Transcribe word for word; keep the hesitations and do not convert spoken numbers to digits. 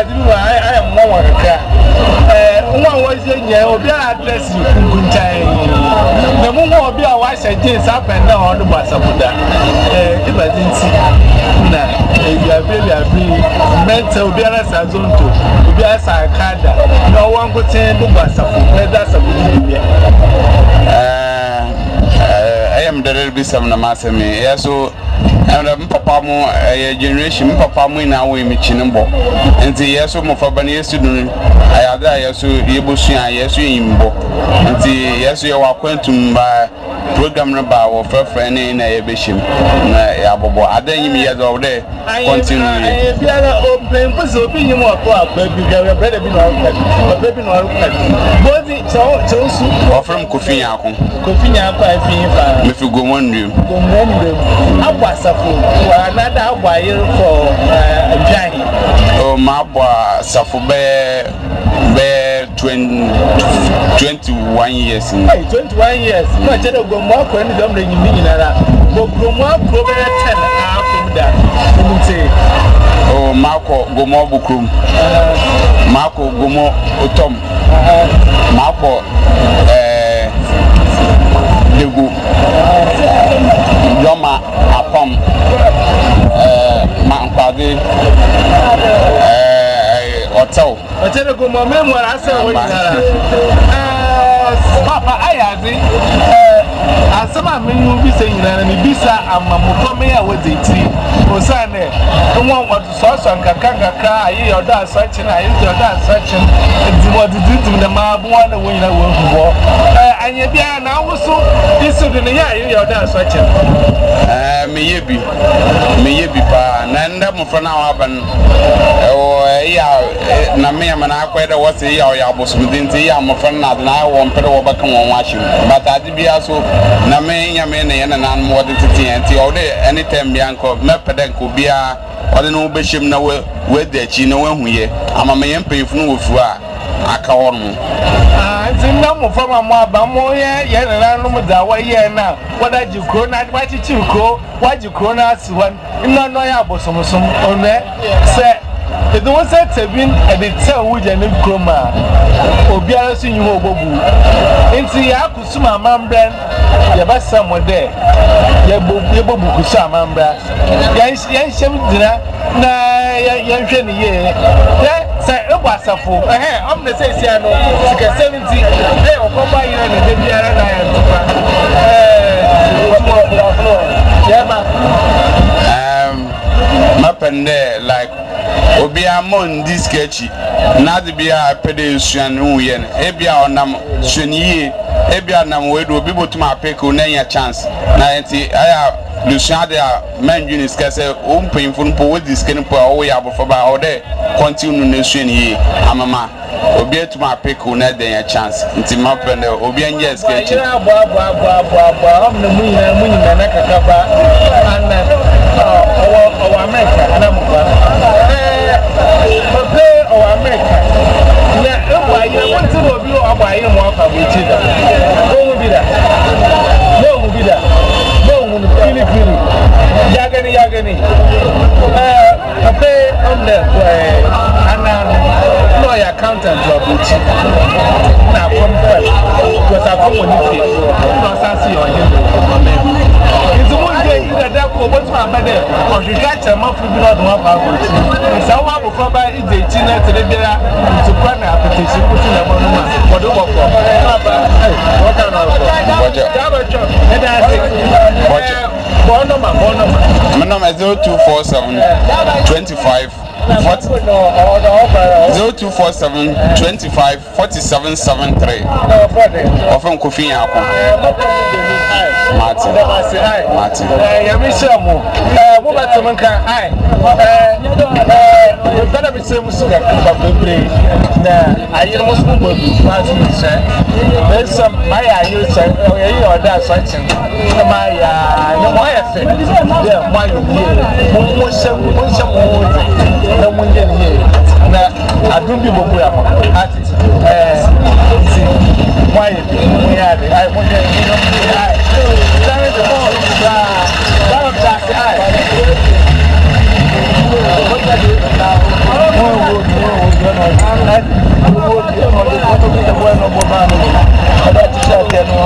do I am more eh one was in here obi address you kunkuntai na mo mo obi a wa hye jeans up and down on the basabuda eh ibadinti na e bia bia bia mental obi ara sazonto obi ara sakada na wan ko ten do basafu na da sabuda bia eh I am the little bit some na masemi yeso and papa mo a generation papa mo na we me chinimbo nti yeso mo fa bana yesu dun ayada yeso yebusu an yeso yimbo nti yeso ye wakwantum ba program no ba wo frefre ne na ye behim na ya bobo adan mi ye do de continue e biara open puso obi nyim okọ akwa bi ga brother bi na okọ baby na okọ bodi so so su ofrem kofi yakon kofi yakon afin fa me fi gomondum gomondum abwasafo wa nada abwaye for njahi o ma bwa safo be be twenty-one years hey twenty-one years no chede gomo akwa ni dom na nyimi nyinara bo gomo akwa be ten afim da nti o mako gomo bukrum mako gomo otom mako eh degu yoma apam eh mankwade eh hotel chede gomo memoir asa wo nyinara papa ayazi eh asema menu bi se nyinara ni bisa amamoto me ya wodi ti osane nwa nwa so so nkaka nkaka ayi yoda asachi na ayi yoda asachi ndi wodi didim na ma bu na wo nyina wo hubo eh anye bia na woso isu de ne ya ayi yoda asachi eh me yebi me yebi pa na nda mo fra na wa ban o ya na me ma na akwede wo se ya o ya bosumdin ti ya mo fra na na wo mpere wo baka won wa him but ade bia so na me nya me ne yana na mo de titi anti o de anytime bia nko me pede nko bia o de no be him na we we de chi na we huye ama me yem pefunu wo fu a aka won mo ah nna mo fama mo aba mo ye ye na no mo da wa ye na wada jikro na wa chi chikro wa jikro na asiwan nna no ya bosomsom onwe se edo won se tebin e de tell wo je ne kroma obiara so nyi ho obobu nti ya kusuma mambran ya basa mode ya bobu ya bobu kusuma mambra ya ya shem dina na ya hwe ne ye ya se ebo asafo eh am na say sia no sika seventy eh okoba ira ne de biara na ya tupa eh ya ma um mapende like obia mon this sketchy na de bia pede suan hu ye e bia onam suaniye e bia nam we do obi botuma apeko na nya chance na enti aya lusuan de man unis kase o mpinfo no po we this skin po o ya bofo ba o de continue na suaniye amama obi etuma apeko na de nya chance nti mapende obi anya sketchy ya bo bo bo bo bo am na munyina munyina na kakaba ana o o America ana mo ba okay o America na ebo ayi won ti bo bi o abo ayi mo afa bo ti da o mu bi da no mu bi da no mu fili fili yagani yagani eh okay on the ana no ya accountant job ti na from first because I come on it no sansi o yin o me it's one day ida da ko bo ti ma ba de o ju ka cha ma fu bi no do ma ba ko ti sa wa bo ko ba ide ti na tere bia to kwa na application ko ti na mo ma o do bo ko ba eh what kind of budget budget e da se budget phone number phone number my number is zero two four seven twenty-five zero two four seven twenty-five forty-seven seventy-three often kofi yakon Martin Martin eh ya mi se mo eh mo ba te manka ai eh eh bana bi se musu ga ba bebre na ayir musu bo bi fa ti se be some my ayir se eh you order something na my ya no mo ya se de mo ayo ye mo mo se mo se mo na mo nje ni na adun bi bo ya mo artist eh si mo ayo mo ya de ai mo nje ni no ai